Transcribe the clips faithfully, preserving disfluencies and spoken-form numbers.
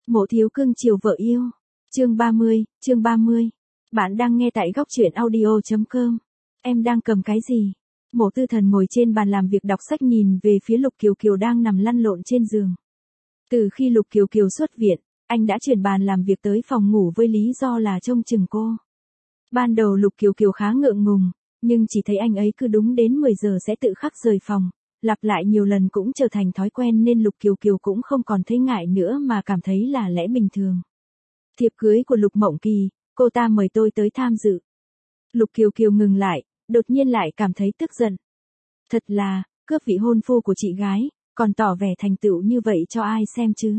Mộ thiếu cưng chiều vợ yêu. Chương ba mươi, chương ba mươi. Bạn đang nghe tại góc truyện audio chấm com. Em đang cầm cái gì? Mộ Tư Thần ngồi trên bàn làm việc đọc sách nhìn về phía Lục Kiều Kiều đang nằm lăn lộn trên giường. Từ khi Lục Kiều Kiều xuất viện, anh đã chuyển bàn làm việc tới phòng ngủ với lý do là trông chừng cô. Ban đầu Lục Kiều Kiều khá ngượng ngùng, nhưng chỉ thấy anh ấy cứ đúng đến mười giờ sẽ tự khắc rời phòng. Lặp lại nhiều lần cũng trở thành thói quen nên Lục Kiều Kiều cũng không còn thấy ngại nữa mà cảm thấy là lẽ bình thường. Thiệp cưới của Lục Mộng Kỳ, cô ta mời tôi tới tham dự. Lục Kiều Kiều ngừng lại, đột nhiên lại cảm thấy tức giận. Thật là, cướp vị hôn phu của chị gái, còn tỏ vẻ thành tựu như vậy cho ai xem chứ?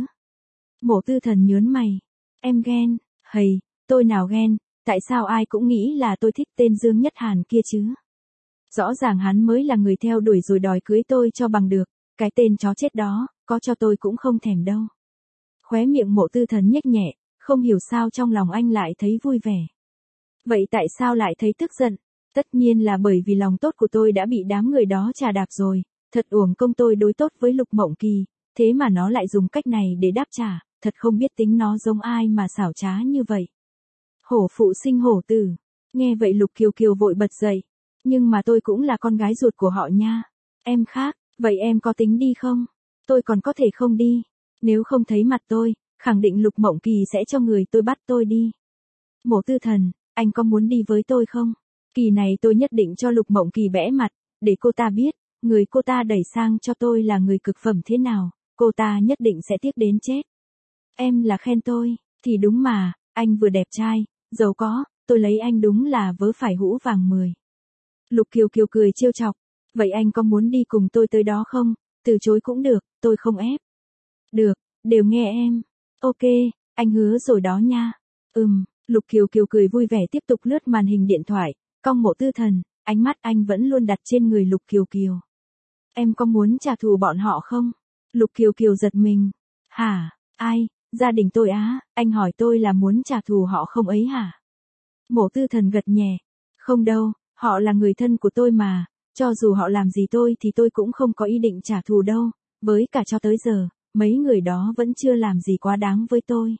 Mộ Tư Thần nhớn mày. Em ghen, hầy, tôi nào ghen, tại sao ai cũng nghĩ là tôi thích tên Dương Nhất Hàn kia chứ? Rõ ràng hắn mới là người theo đuổi rồi đòi cưới tôi cho bằng được, cái tên chó chết đó, có cho tôi cũng không thèm đâu. Khóe miệng Mộ Tư Thần nhếch nhẹ, không hiểu sao trong lòng anh lại thấy vui vẻ. Vậy tại sao lại thấy tức giận? Tất nhiên là bởi vì lòng tốt của tôi đã bị đám người đó trà đạp rồi, thật uổng công tôi đối tốt với Lục Mộng Kỳ, thế mà nó lại dùng cách này để đáp trả, thật không biết tính nó giống ai mà xảo trá như vậy. Hổ phụ sinh hổ tử. Nghe vậy Lục Kiều Kiều vội bật dậy. Nhưng mà tôi cũng là con gái ruột của họ nha. Em khác, vậy em có tính đi không? Tôi còn có thể không đi. Nếu không thấy mặt tôi, khẳng định Lục Mộng Kỳ sẽ cho người tôi bắt tôi đi. Mộ Tư Thần, anh có muốn đi với tôi không? Kỳ này tôi nhất định cho Lục Mộng Kỳ bẽ mặt, để cô ta biết, người cô ta đẩy sang cho tôi là người cực phẩm thế nào, cô ta nhất định sẽ tiếc đến chết. Em là khen tôi, thì đúng mà, anh vừa đẹp trai, giàu có, tôi lấy anh đúng là vớ phải hũ vàng mười. Lục Kiều Kiều cười trêu chọc, vậy anh có muốn đi cùng tôi tới đó không? Từ chối cũng được, tôi không ép. Được, đều nghe em. Ok, anh hứa rồi đó nha. Ừm, Lục Kiều Kiều cười vui vẻ tiếp tục lướt màn hình điện thoại, cong Mộ Tư Thần, ánh mắt anh vẫn luôn đặt trên người Lục Kiều Kiều. Em có muốn trả thù bọn họ không? Lục Kiều Kiều giật mình. Hả, ai, gia đình tôi á, anh hỏi tôi là muốn trả thù họ không ấy hả? Mộ Tư Thần gật nhẹ. Không đâu. Họ là người thân của tôi mà, cho dù họ làm gì tôi thì tôi cũng không có ý định trả thù đâu, với cả cho tới giờ, mấy người đó vẫn chưa làm gì quá đáng với tôi.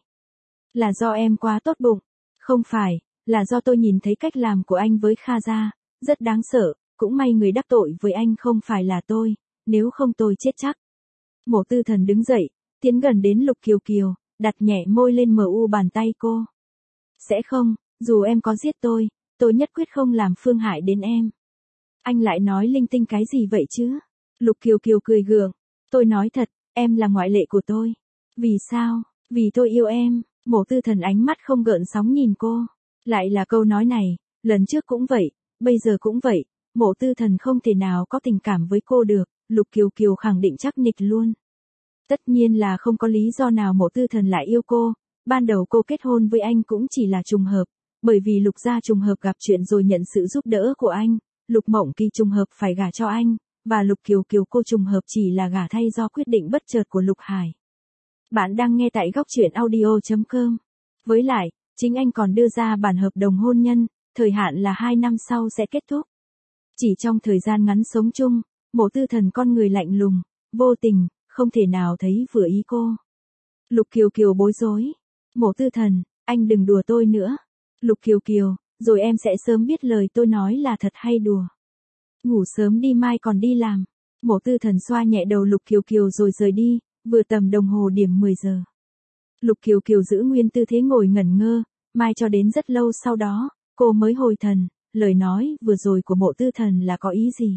Là do em quá tốt bụng, không phải, là do tôi nhìn thấy cách làm của anh với Kha Gia, rất đáng sợ, cũng may người đắc tội với anh không phải là tôi, nếu không tôi chết chắc. Mộ Tư Thần đứng dậy, tiến gần đến Lục Kiều Kiều, đặt nhẹ môi lên mờ u bàn tay cô. Sẽ không, dù em có giết tôi, tôi nhất quyết không làm phương hại đến em. Anh lại nói linh tinh cái gì vậy chứ? Lục Kiều Kiều cười gượng. Tôi nói thật, em là ngoại lệ của tôi. Vì sao? Vì tôi yêu em. Mộ Tư Thần ánh mắt không gợn sóng nhìn cô. Lại là câu nói này, lần trước cũng vậy, bây giờ cũng vậy. Mộ Tư Thần không thể nào có tình cảm với cô được. Lục Kiều Kiều khẳng định chắc nịch luôn. Tất nhiên là không có lý do nào Mộ Tư Thần lại yêu cô. Ban đầu cô kết hôn với anh cũng chỉ là trùng hợp. Bởi vì Lục gia trùng hợp gặp chuyện rồi nhận sự giúp đỡ của anh, Lục Mộng Kỳ trùng hợp phải gả cho anh, và Lục Kiều Kiều cô trùng hợp chỉ là gả thay do quyết định bất chợt của Lục Hải. Bạn đang nghe tại góc truyện audio chấm com. Với lại, chính anh còn đưa ra bản hợp đồng hôn nhân, thời hạn là hai năm sau sẽ kết thúc. Chỉ trong thời gian ngắn sống chung, Mộ Tư Thần con người lạnh lùng, vô tình, không thể nào thấy vừa ý cô. Lục Kiều Kiều bối rối. Mộ Tư Thần, anh đừng đùa tôi nữa. Lục Kiều Kiều, rồi em sẽ sớm biết lời tôi nói là thật hay đùa. Ngủ sớm đi mai còn đi làm. Mộ Tư Thần xoa nhẹ đầu Lục Kiều Kiều rồi rời đi, vừa tầm đồng hồ điểm mười giờ. Lục Kiều Kiều giữ nguyên tư thế ngồi ngẩn ngơ, mai cho đến rất lâu sau đó, cô mới hồi thần, lời nói vừa rồi của Mộ Tư Thần là có ý gì?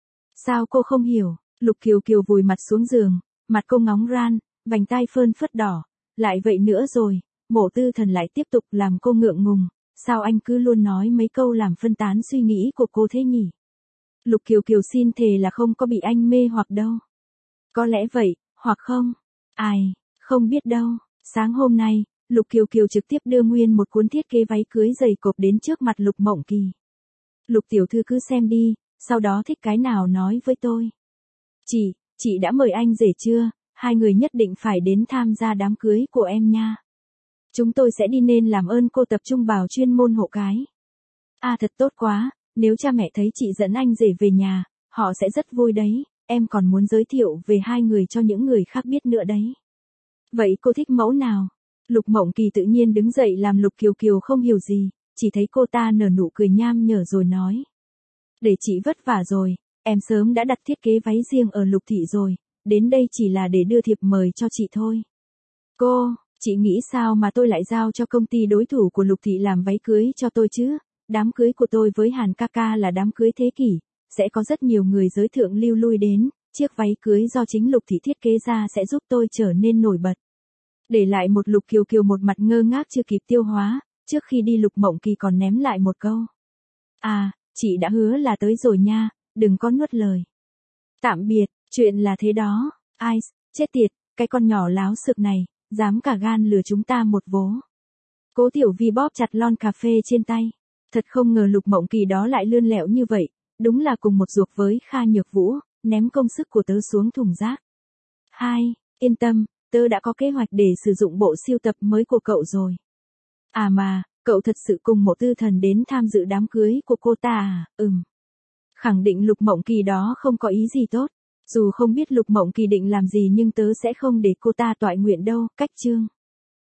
Sao cô không hiểu? Lục Kiều Kiều vùi mặt xuống giường, mặt cô ngóng ran, vành tai phơn phất đỏ, lại vậy nữa rồi. Mộ Tư Thần lại tiếp tục làm cô ngượng ngùng, sao anh cứ luôn nói mấy câu làm phân tán suy nghĩ của cô thế nhỉ? Lục Kiều Kiều xin thề là không có bị anh mê hoặc đâu. Có lẽ vậy, hoặc không? Ai, không biết đâu. Sáng hôm nay, Lục Kiều Kiều trực tiếp đưa nguyên một cuốn thiết kế váy cưới dày cộp đến trước mặt Lục Mộng Kỳ. Lục tiểu thư cứ xem đi, sau đó thích cái nào nói với tôi. Chị, chị đã mời anh rể chưa? Hai người nhất định phải đến tham gia đám cưới của em nha. Chúng tôi sẽ đi nên làm ơn cô tập trung vào chuyên môn hộ cái. À thật tốt quá, nếu cha mẹ thấy chị dẫn anh rể về nhà, họ sẽ rất vui đấy, em còn muốn giới thiệu về hai người cho những người khác biết nữa đấy. Vậy cô thích mẫu nào? Lục Mộng Kỳ tự nhiên đứng dậy làm Lục Kiều Kiều không hiểu gì, chỉ thấy cô ta nở nụ cười nham nhở rồi nói. Để chị vất vả rồi, em sớm đã đặt thiết kế váy riêng ở Lục Thị rồi, đến đây chỉ là để đưa thiệp mời cho chị thôi. Cô, chị nghĩ sao mà tôi lại giao cho công ty đối thủ của Lục Thị làm váy cưới cho tôi chứ? Đám cưới của tôi với Hàn ca ca là đám cưới thế kỷ, sẽ có rất nhiều người giới thượng lưu lui đến, chiếc váy cưới do chính Lục Thị thiết kế ra sẽ giúp tôi trở nên nổi bật. Để lại một Lục Kiều Kiều một mặt ngơ ngác chưa kịp tiêu hóa, trước khi đi Lục Mộng Kỳ còn ném lại một câu. À, chị đã hứa là tới rồi nha, đừng có nuốt lời. Tạm biệt, chuyện là thế đó, ai, chết tiệt, cái con nhỏ láo xược này, dám cả gan lừa chúng ta một vố. Cố Tiểu Vi bóp chặt lon cà phê trên tay. Thật không ngờ Lục Mộng Kỳ đó lại lươn lẹo như vậy, đúng là cùng một ruột với Kha Nhược Vũ, ném công sức của tớ xuống thùng rác. Hai, yên tâm, tớ đã có kế hoạch để sử dụng bộ siêu tập mới của cậu rồi. À mà, cậu thật sự cùng Mộ Tư Thần đến tham dự đám cưới của cô ta à? Ừm. Khẳng định Lục Mộng Kỳ đó không có ý gì tốt. Dù không biết Lục Mộng Kỳ định làm gì nhưng tớ sẽ không để cô ta toại nguyện đâu, cách chương.